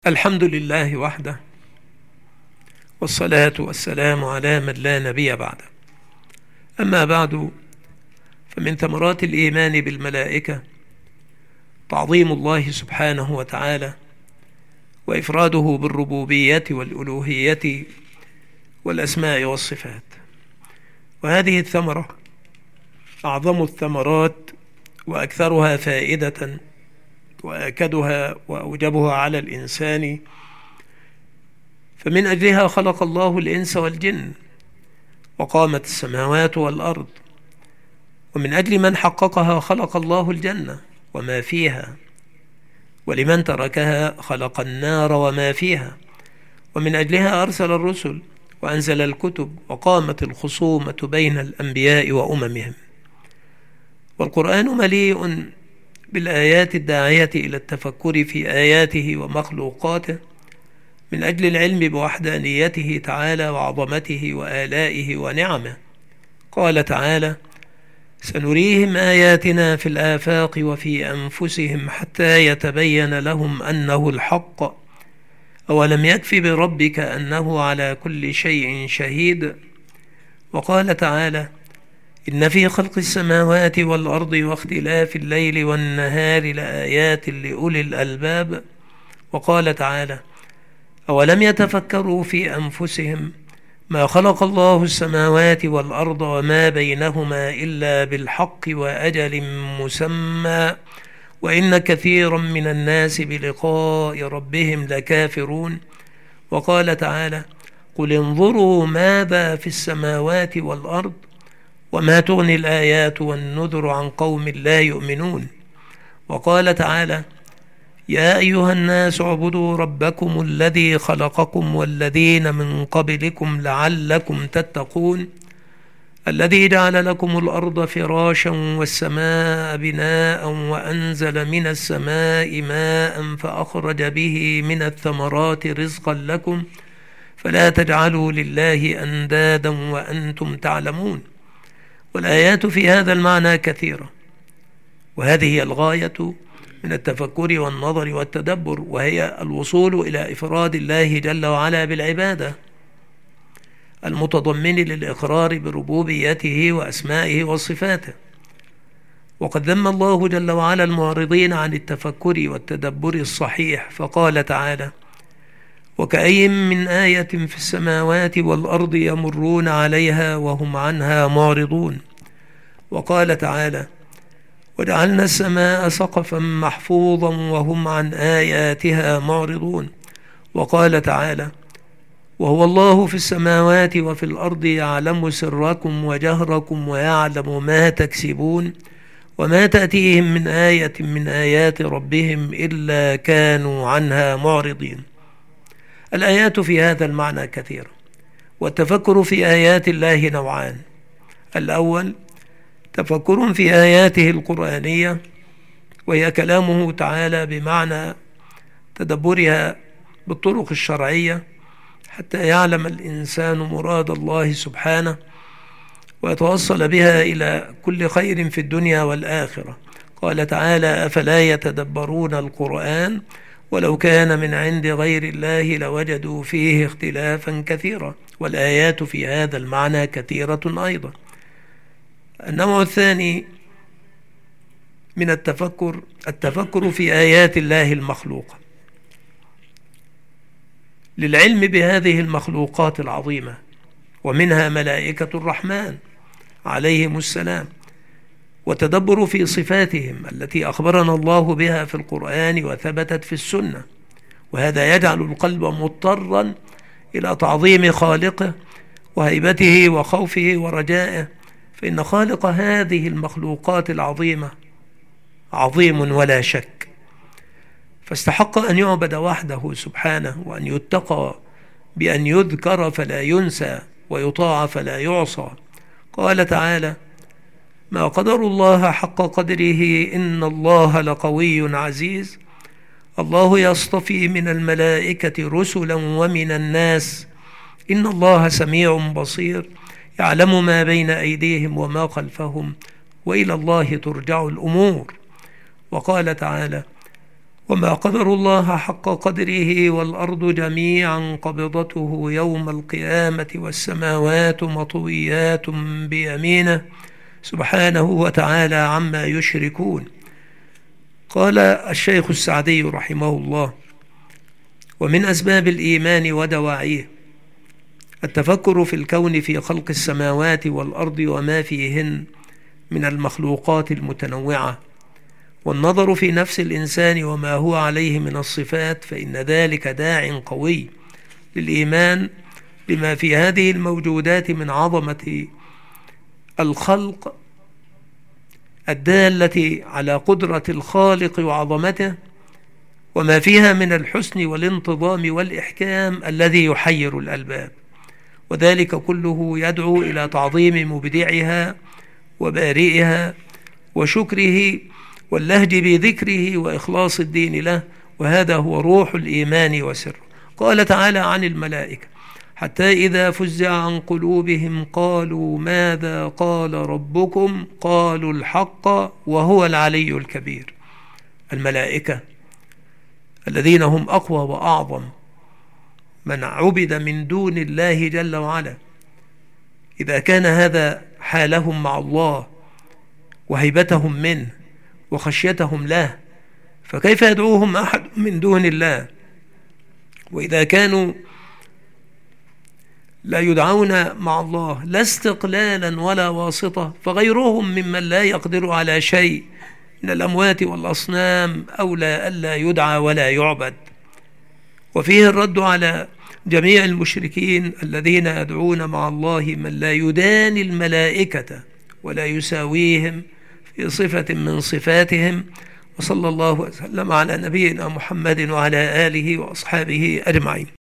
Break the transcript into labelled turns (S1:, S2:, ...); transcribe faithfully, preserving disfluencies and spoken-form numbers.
S1: الحمد لله وحده، والصلاة والسلام على من لا نبي بعده. أما بعد، فمن ثمرات الإيمان بالملائكة تعظيم الله سبحانه وتعالى، وإفراده بالربوبية والألوهية والأسماء والصفات. وهذه الثمرة أعظم الثمرات وأكثرها فائدة وأكدها وأوجبها على الإنسان، فمن أجلها خلق الله الإنس والجن وقامت السماوات والأرض، ومن أجل من حققها خلق الله الجنة وما فيها، ولمن تركها خلق النار وما فيها، ومن أجلها أرسل الرسل وأنزل الكتب وقامت الخصومة بين الأنبياء وأممهم. والقرآن مليء بالآيات الداعية إلى التفكر في آياته ومخلوقاته من أجل العلم بوحدانيته تعالى وعظمته وآلائه ونعمه. قال تعالى: سنريهم آياتنا في الآفاق وفي أنفسهم حتى يتبين لهم أنه الحق أولم يكف بربك أنه على كل شيء شهيد. وقال تعالى: إن في خلق السماوات والأرض واختلاف الليل والنهار لآيات لأولي الألباب. وقال تعالى: أولم يتفكروا في أنفسهم ما خلق الله السماوات والأرض وما بينهما إلا بالحق وأجل مسمى وإن كثيرا من الناس بلقاء ربهم لكافرون. وقال تعالى: قل انظروا ماذا في السماوات والأرض وما تغني الآيات والنذر عن قوم لا يؤمنون. وقال تعالى: يا أيها الناس اعبدوا ربكم الذي خلقكم والذين من قبلكم لعلكم تتقون الذي جعل لكم الأرض فراشا والسماء بناء وأنزل من السماء ماء فأخرج به من الثمرات رزقا لكم فلا تجعلوا لله أندادا وأنتم تعلمون. والآيات في هذا المعنى كثيرة، وهذه هي الغاية من التفكر والنظر والتدبر، وهي الوصول إلى إفراد الله جل وعلا بالعبادة المتضمن للإقرار بربوبيته وأسمائه وصفاته. وقد ذم الله جل وعلا المعرضين عن التفكر والتدبر الصحيح، فقال تعالى: وكأي من آية في السماوات والأرض يمرون عليها وهم عنها معرضون. وقال تعالى: وجعلنا السماء سقفا محفوظا وهم عن آياتها معرضون. وقال تعالى: وهو الله في السماوات وفي الأرض يعلم سركم وجهركم ويعلم ما تكسبون وما تأتيهم من آية من آيات ربهم إلا كانوا عنها معرضين. الآيات في هذا المعنى كثيرة، والتفكر في آيات الله نوعان: الأول تفكر في آياته القرآنية، وهي كلامه تعالى بمعنى تدبرها بالطرق الشرعية حتى يعلم الإنسان مراد الله سبحانه ويتوصل بها إلى كل خير في الدنيا والآخرة. قال تعالى: أفلا يتدبرون القرآن ولو كان من عند غير الله لوجدوا فيه اختلافا كثيرا. والآيات في هذا المعنى كثيرة أيضا. النوع الثاني من التفكر التفكر في آيات الله المخلوقة، للعلم بهذه المخلوقات العظيمة، ومنها ملائكة الرحمن عليهم السلام، وتدبر في صفاتهم التي أخبرنا الله بها في القرآن وثبتت في السنة. وهذا يجعل القلب مضطرا إلى تعظيم خالقه وهيبته وخوفه ورجائه، فإن خالق هذه المخلوقات العظيمة عظيم ولا شك، فاستحق أن يعبد وحده سبحانه، وأن يتقى بأن يذكر فلا ينسى ويطاع فلا يعصى. قال تعالى: ما قدر الله حق قدره إن الله لقوي عزيز. الله يصطفي من الملائكة رسلا ومن الناس إن الله سميع بصير يعلم ما بين أيديهم وما خلفهم وإلى الله ترجع الأمور. وقال تعالى: وما قدر الله حق قدره والأرض جميعا قبضته يوم القيامة والسماوات مطويات بيمينه سبحانه وتعالى عما يشركون. قال الشيخ السعدي رحمه الله: ومن أسباب الإيمان ودواعيه التفكر في الكون في خلق السماوات والأرض وما فيهن من المخلوقات المتنوعة، والنظر في نفس الإنسان وما هو عليه من الصفات، فإن ذلك داع قوي للإيمان بما في هذه الموجودات من عظمة الخلق الدالة على قدرة الخالق وعظمته، وما فيها من الحسن والانتظام والإحكام الذي يحير الألباب، وذلك كله يدعو إلى تعظيم مبدعها وبارئها وشكره واللهج بذكره وإخلاص الدين له، وهذا هو روح الإيمان وسره. قال تعالى عن الملائكة: حتى إذا فزع عن قلوبهم قالوا ماذا قال ربكم قالوا الحق وهو العلي الكبير. الملائكة الذين هم أقوى وأعظم من عبد من دون الله جل وعلا، إذا كان هذا حالهم مع الله وهيبتهم منه وخشيتهم له، فكيف يدعوهم أحد من دون الله؟ وإذا كانوا لا يدعون مع الله لا استقلالا ولا واسطة، فغيرهم ممن لا يقدر على شيء من الأموات والأصنام أولى ألا يدعى ولا يعبد. وفيه الرد على جميع المشركين الذين يدعون مع الله من لا يداني الملائكة ولا يساويهم في صفة من صفاتهم. وصلى الله وسلم على نبينا محمد وعلى آله وأصحابه أجمعين.